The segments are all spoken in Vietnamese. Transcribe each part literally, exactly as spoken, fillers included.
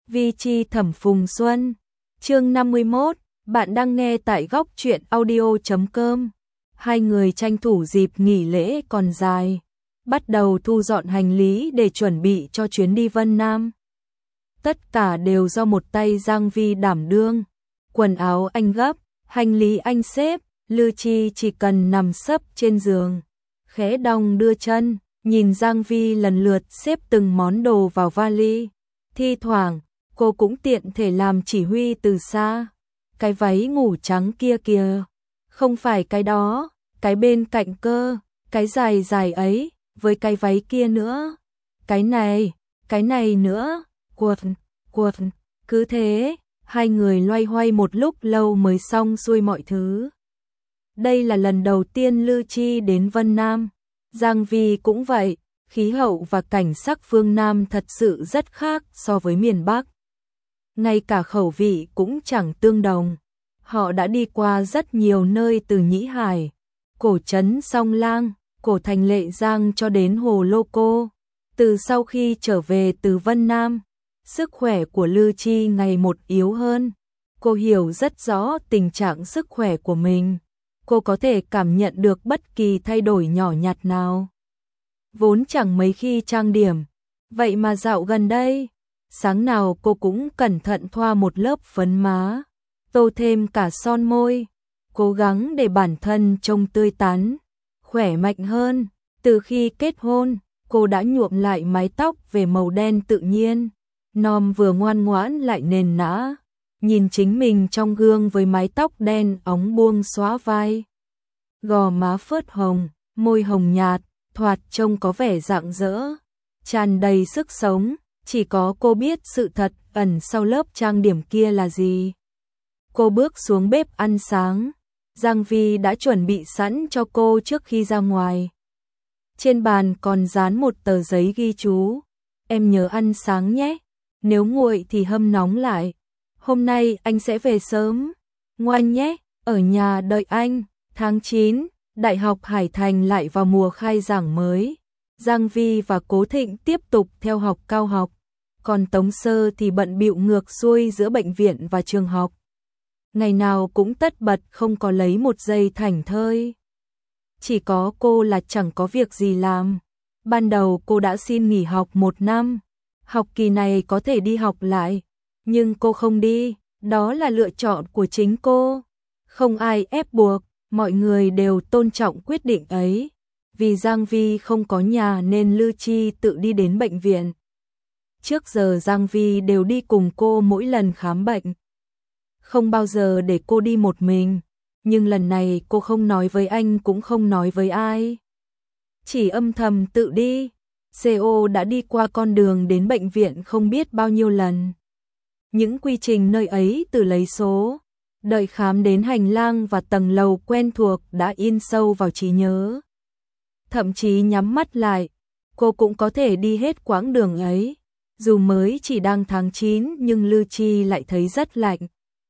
Vi Chi Thẩm Phùng Xuân. Chương năm mươi mốt, bạn đang nghe tại góc truyện audio chấm com. Hai người tranh thủ dịp nghỉ lễ còn dài, bắt đầu thu dọn hành lý để chuẩn bị cho chuyến đi Vân Nam. Tất cả đều do một tay Giang Vi đảm đương. Quần áo anh gấp, hành lý anh xếp, Lư Chi chỉ cần nằm sấp trên giường, khẽ đong đưa chân, nhìn Giang Vi lần lượt xếp từng món đồ vào vali. Thi thoảng, cô cũng tiện thể làm chỉ huy từ xa. Cái váy ngủ trắng kia kìa, không phải cái đó, cái bên cạnh cơ, cái dài dài ấy, với cái váy kia nữa. Cái này, cái này nữa, quần, quần, cứ thế, hai người loay hoay một lúc lâu mới xong xuôi mọi thứ. Đây là lần đầu tiên Lư Chi đến Vân Nam, Giang Vi cũng vậy, khí hậu và cảnh sắc phương Nam thật sự rất khác so với miền Bắc. Ngay cả khẩu vị cũng chẳng tương đồng. Họ đã đi qua rất nhiều nơi từ Nhĩ Hải, cổ trấn Song Lang, cổ thành Lệ Giang cho đến hồ Lô Cô. Từ sau khi trở về từ Vân Nam, sức khỏe của Lư Chi ngày một yếu hơn. Cô hiểu rất rõ tình trạng sức khỏe của mình. Cô có thể cảm nhận được bất kỳ thay đổi nhỏ nhặt nào. Vốn chẳng mấy khi trang điểm, vậy mà dạo gần đây, sáng nào cô cũng cẩn thận thoa một lớp phấn má, tô thêm cả son môi, cố gắng để bản thân trông tươi tắn, khỏe mạnh hơn. Từ khi kết hôn, cô đã nhuộm lại mái tóc về màu đen tự nhiên, nom vừa ngoan ngoãn lại nền nã. Nhìn chính mình trong gương với mái tóc đen óng buông xõa vai, gò má phớt hồng, môi hồng nhạt, thoạt trông có vẻ rạng rỡ, tràn đầy sức sống. Chỉ có cô biết sự thật ẩn sau lớp trang điểm kia là gì. Cô bước xuống bếp ăn sáng, Giang Vi đã chuẩn bị sẵn cho cô trước khi ra ngoài. Trên bàn còn dán một tờ giấy ghi chú, em nhớ ăn sáng nhé, nếu nguội thì hâm nóng lại. Hôm nay anh sẽ về sớm, ngoan nhé, ở nhà đợi anh. Tháng chín, Đại học Hải Thành lại vào mùa khai giảng mới. Giang Vi và Cố Thịnh tiếp tục theo học cao học, còn Tống Sơ thì bận bịu ngược xuôi giữa bệnh viện và trường học. Ngày nào cũng tất bật không có lấy một giây thảnh thơi. Chỉ có cô là chẳng có việc gì làm. Ban đầu cô đã xin nghỉ học một năm, học kỳ này có thể đi học lại, nhưng cô không đi, đó là lựa chọn của chính cô. Không ai ép buộc, mọi người đều tôn trọng quyết định ấy. Vì Giang Vi không có nhà nên Lư Chi tự đi đến bệnh viện. Trước giờ Giang Vi đều đi cùng cô mỗi lần khám bệnh, không bao giờ để cô đi một mình. Nhưng lần này cô không nói với anh cũng không nói với ai, chỉ âm thầm tự đi. xê ô đã đi qua con đường đến bệnh viện không biết bao nhiêu lần. Những quy trình nơi ấy từ lấy số, đợi khám đến hành lang và tầng lầu quen thuộc đã in sâu vào trí nhớ. Thậm chí nhắm mắt lại, cô cũng có thể đi hết quãng đường ấy. Dù mới chỉ đang tháng chín nhưng Lư Chi lại thấy rất lạnh.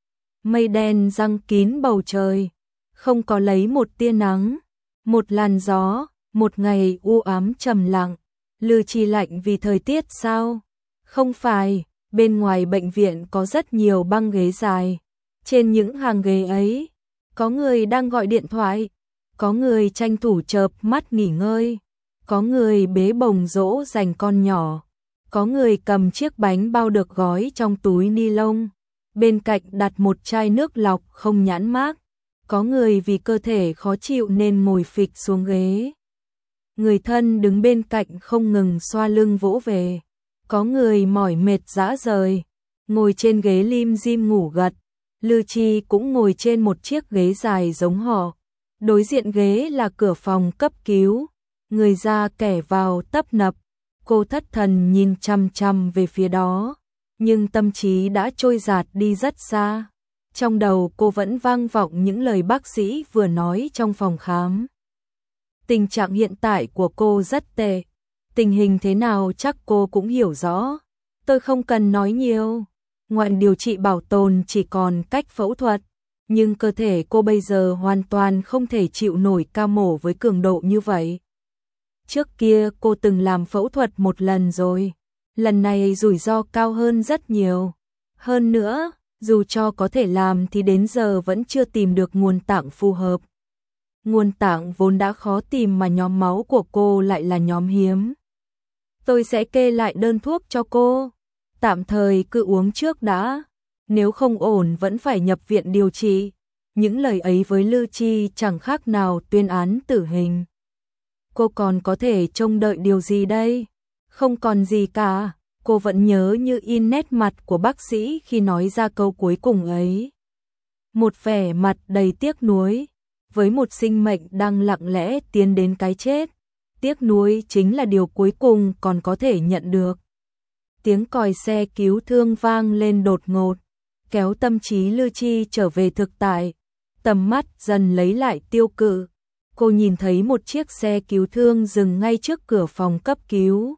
Mây đen giăng kín bầu trời, không có lấy một tia nắng, một làn gió, một ngày u ám trầm lặng. Lư Chi lạnh vì thời tiết sao? Không phải, bên ngoài bệnh viện có rất nhiều băng ghế dài. Trên những hàng ghế ấy, có người đang gọi điện thoại, có người tranh thủ chợp mắt nghỉ ngơi, có người bế bồng dỗ dành con nhỏ, có người cầm chiếc bánh bao được gói trong túi ni lông, bên cạnh đặt một chai nước lọc không nhãn mác, có người vì cơ thể khó chịu nên ngồi phịch xuống ghế. Người thân đứng bên cạnh không ngừng xoa lưng vỗ về, có người mỏi mệt rã rời, ngồi trên ghế lim dim ngủ gật. Lư Chi cũng ngồi trên một chiếc ghế dài giống họ. Đối diện ghế là cửa phòng cấp cứu, người ra kẻ vào tấp nập. Cô thất thần nhìn chằm chằm về phía đó, nhưng tâm trí đã trôi dạt đi rất xa. Trong đầu cô vẫn vang vọng những lời bác sĩ vừa nói trong phòng khám. Tình trạng hiện tại của cô rất tệ, tình hình thế nào chắc cô cũng hiểu rõ. Tôi không cần nói nhiều, ngoài điều trị bảo tồn chỉ còn cách phẫu thuật, nhưng cơ thể cô bây giờ hoàn toàn không thể chịu nổi ca mổ với cường độ như vậy. Trước kia cô từng làm phẫu thuật một lần rồi, lần này rủi ro cao hơn rất nhiều. Hơn nữa, dù cho có thể làm thì đến giờ vẫn chưa tìm được nguồn tạng phù hợp. Nguồn tạng vốn đã khó tìm mà nhóm máu của cô lại là nhóm hiếm. Tôi sẽ kê lại đơn thuốc cho cô. Tạm thời cứ uống trước đã. Nếu không ổn vẫn phải nhập viện điều trị. Những lời ấy với Lư Chi chẳng khác nào tuyên án tử hình. Cô còn có thể trông đợi điều gì đây? Không còn gì cả. Cô vẫn nhớ như in nét mặt của bác sĩ khi nói ra câu cuối cùng ấy. Một vẻ mặt đầy tiếc nuối. Với một sinh mệnh đang lặng lẽ tiến đến cái chết, tiếc nuối chính là điều cuối cùng còn có thể nhận được. Tiếng còi xe cứu thương vang lên đột ngột, kéo tâm trí Lư Chi trở về thực tại. Tầm mắt dần lấy lại tiêu cự. Cô nhìn thấy một chiếc xe cứu thương dừng ngay trước cửa phòng cấp cứu.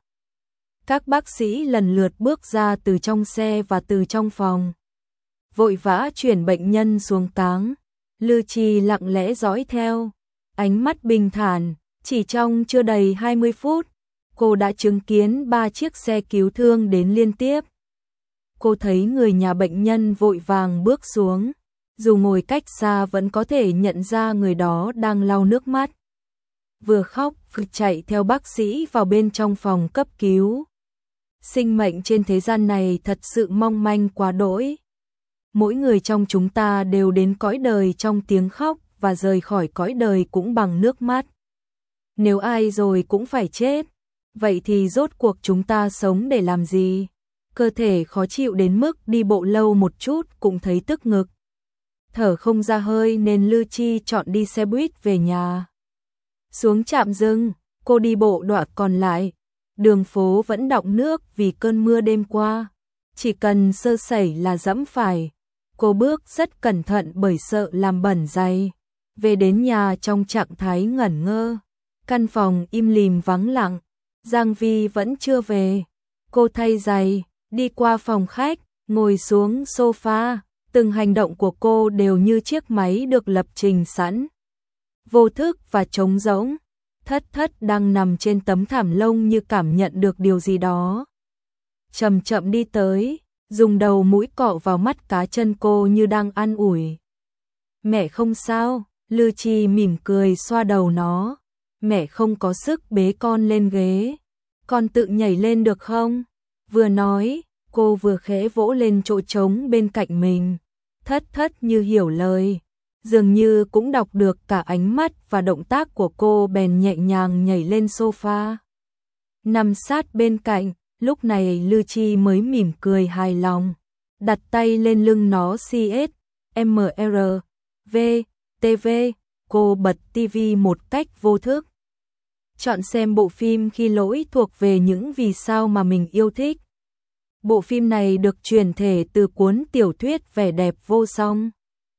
Các bác sĩ lần lượt bước ra từ trong xe và từ trong phòng, vội vã chuyển bệnh nhân xuống cáng. Lư Chi lặng lẽ dõi theo, ánh mắt bình thản, chỉ trong chưa đầy hai mươi phút, cô đã chứng kiến ba chiếc xe cứu thương đến liên tiếp. Cô thấy người nhà bệnh nhân vội vàng bước xuống, dù ngồi cách xa vẫn có thể nhận ra người đó đang lau nước mắt. Vừa khóc vừa chạy theo bác sĩ vào bên trong phòng cấp cứu. Sinh mệnh trên thế gian này thật sự mong manh quá đỗi. Mỗi người trong chúng ta đều đến cõi đời trong tiếng khóc và rời khỏi cõi đời cũng bằng nước mắt. Nếu ai rồi cũng phải chết, vậy thì rốt cuộc chúng ta sống để làm gì? Cơ thể khó chịu đến mức đi bộ lâu một chút cũng thấy tức ngực. Thở không ra hơi nên Lư Chi chọn đi xe buýt về nhà. Xuống trạm dừng, cô đi bộ đoạn còn lại. Đường phố vẫn đọng nước vì cơn mưa đêm qua. Chỉ cần sơ sẩy là dẫm phải. Cô bước rất cẩn thận bởi sợ làm bẩn giày. Về đến nhà trong trạng thái ngẩn ngơ. Căn phòng im lìm vắng lặng. Giang Vi vẫn chưa về. Cô thay giày, đi qua phòng khách, ngồi xuống sofa. Từng hành động của cô đều như chiếc máy được lập trình sẵn. Vô thức và trống rỗng. Thất Thất đang nằm trên tấm thảm lông như cảm nhận được điều gì đó. Chậm chậm đi tới, dùng đầu mũi cọ vào mắt cá chân cô như đang an ủi. Mẹ không sao, Lư Chi mỉm cười xoa đầu nó. Mẹ không có sức bế con lên ghế. Con tự nhảy lên được không? Vừa nói, cô vừa khẽ vỗ lên chỗ trống bên cạnh mình. Thất Thất như hiểu lời. Dường như cũng đọc được cả ánh mắt và động tác của cô bèn nhẹ nhàng nhảy lên sofa. Nằm sát bên cạnh, lúc này Lư Chi mới mỉm cười hài lòng. Đặt tay lên lưng nó xê ét, em rờ, vê, tê vê, cô bật tivi một cách vô thức. Chọn xem bộ phim Khi Lỗi thuộc về những vì sao mà mình yêu thích. Bộ phim này được chuyển thể từ cuốn tiểu thuyết Vẻ đẹp vô song.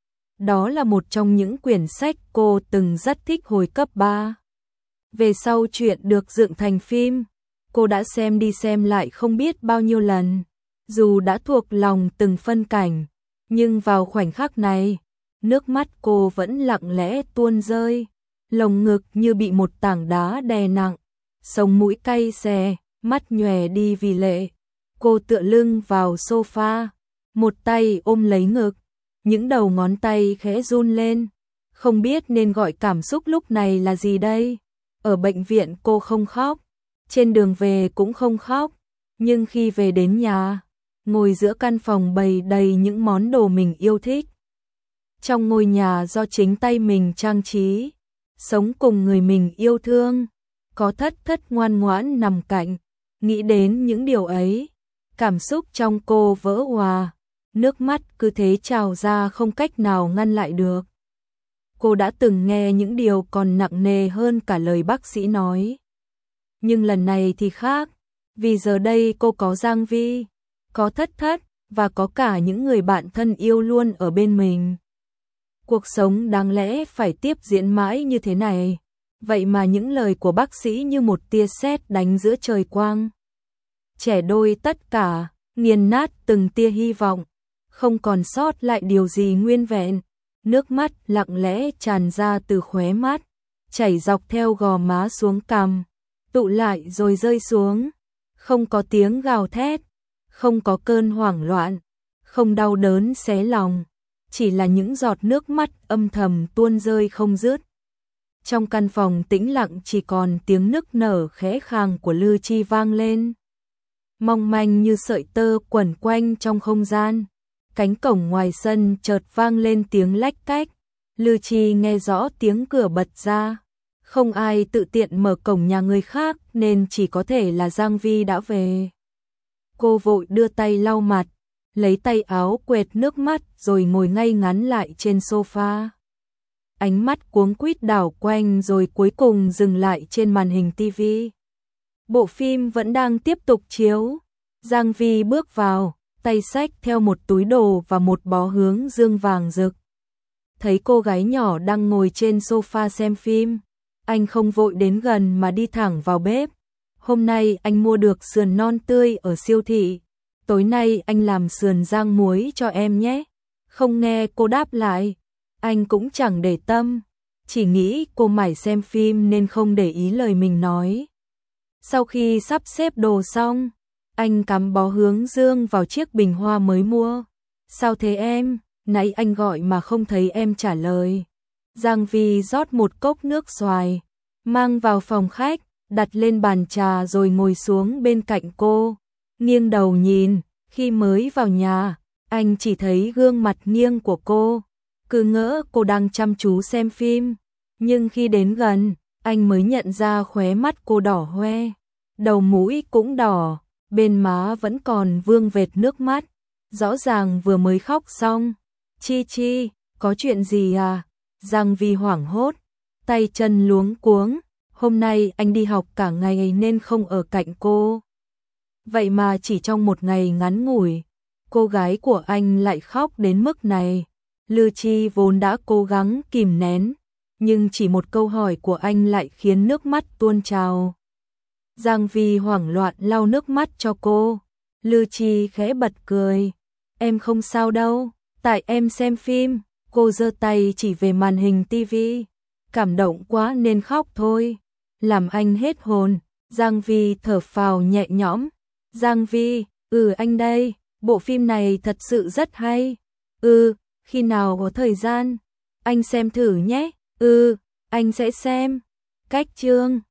Đó là một trong những quyển sách cô từng rất thích hồi cấp ba. Về sau chuyện được dựng thành phim, cô đã xem đi xem lại không biết bao nhiêu lần. Dù đã thuộc lòng từng phân cảnh, nhưng vào khoảnh khắc này, nước mắt cô vẫn lặng lẽ tuôn rơi. Lồng ngực như bị một tảng đá đè nặng, sống mũi cay xè, mắt nhòe đi vì lệ. Cô tựa lưng vào sofa, một tay ôm lấy ngực. Những đầu ngón tay khẽ run lên, không biết nên gọi cảm xúc lúc này là gì đây. Ở bệnh viện cô không khóc, trên đường về cũng không khóc, nhưng khi về đến nhà, ngồi giữa căn phòng bày đầy những món đồ mình yêu thích. Trong ngôi nhà do chính tay mình trang trí, sống cùng người mình yêu thương, có Thất Thất ngoan ngoãn nằm cạnh, nghĩ đến những điều ấy, cảm xúc trong cô vỡ òa. Nước mắt cứ thế trào ra không cách nào ngăn lại được. Cô đã từng nghe những điều còn nặng nề hơn cả lời bác sĩ nói. Nhưng lần này thì khác, vì giờ đây cô có Giang Vi, có Thất Thất và có cả những người bạn thân yêu luôn ở bên mình. Cuộc sống đáng lẽ phải tiếp diễn mãi như thế này, vậy mà những lời của bác sĩ như một tia sét đánh giữa trời quang. Trẻ đôi tất cả, nghiền nát từng tia hy vọng. Không còn sót lại điều gì nguyên vẹn. Nước mắt lặng lẽ tràn ra từ khóe mắt, chảy dọc theo gò má xuống cằm, tụ lại rồi rơi xuống. Không có tiếng gào thét, không có cơn hoảng loạn, không đau đớn xé lòng, chỉ là những giọt nước mắt âm thầm tuôn rơi không dứt. Trong căn phòng tĩnh lặng chỉ còn tiếng nức nở khẽ khàng của Lư Chi vang lên. Mong manh như sợi tơ quẩn quanh trong không gian. Cánh cổng ngoài sân chợt vang lên tiếng lách cách. Lư Chi nghe rõ tiếng cửa bật ra. Không ai tự tiện mở cổng nhà người khác nên chỉ có thể là Giang Vi đã về. Cô vội đưa tay lau mặt, lấy tay áo quệt nước mắt rồi ngồi ngay ngắn lại trên sofa. Ánh mắt cuống quýt đảo quanh rồi cuối cùng dừng lại trên màn hình tivi. Bộ phim vẫn đang tiếp tục chiếu. Giang Vi bước vào, tay xách theo một túi đồ và một bó hướng dương vàng rực. Thấy cô gái nhỏ đang ngồi trên sofa xem phim, anh không vội đến gần mà đi thẳng vào bếp. Hôm nay anh mua được sườn non tươi ở siêu thị. Tối nay anh làm sườn rang muối cho em nhé. Không nghe cô đáp lại, anh cũng chẳng để tâm, chỉ nghĩ cô mải xem phim nên không để ý lời mình nói. Sau khi sắp xếp đồ xong, anh cắm bó hướng dương vào chiếc bình hoa mới mua. Sao thế em? Nãy anh gọi mà không thấy em trả lời. Giang Vi rót một cốc nước xoài, mang vào phòng khách, đặt lên bàn trà rồi ngồi xuống bên cạnh cô, nghiêng đầu nhìn. Khi mới vào nhà, anh chỉ thấy gương mặt nghiêng của cô, cứ ngỡ cô đang chăm chú xem phim, nhưng khi đến gần, anh mới nhận ra khóe mắt cô đỏ hoe, đầu mũi cũng đỏ, bên má vẫn còn vương vệt nước mắt, rõ ràng vừa mới khóc xong. Chi Chi, có chuyện gì à? Giang Vi hoảng hốt, tay chân luống cuống, hôm nay anh đi học cả ngày nên không ở cạnh cô. Vậy mà chỉ trong một ngày ngắn ngủi, cô gái của anh lại khóc đến mức này. Lư Chi vốn đã cố gắng kìm nén, nhưng chỉ một câu hỏi của anh lại khiến nước mắt tuôn trào. Giang Vi hoảng loạn lau nước mắt cho cô. Lư Chi khẽ bật cười. Em không sao đâu, tại em xem phim. Cô giơ tay chỉ về màn hình tivi. Cảm động quá nên khóc thôi. Làm anh hết hồn. Giang Vi thở phào nhẹ nhõm. Giang Vi, ừ anh đây, bộ phim này thật sự rất hay. Ừ, khi nào có thời gian, anh xem thử nhé. Ừ, anh sẽ xem. Cách chương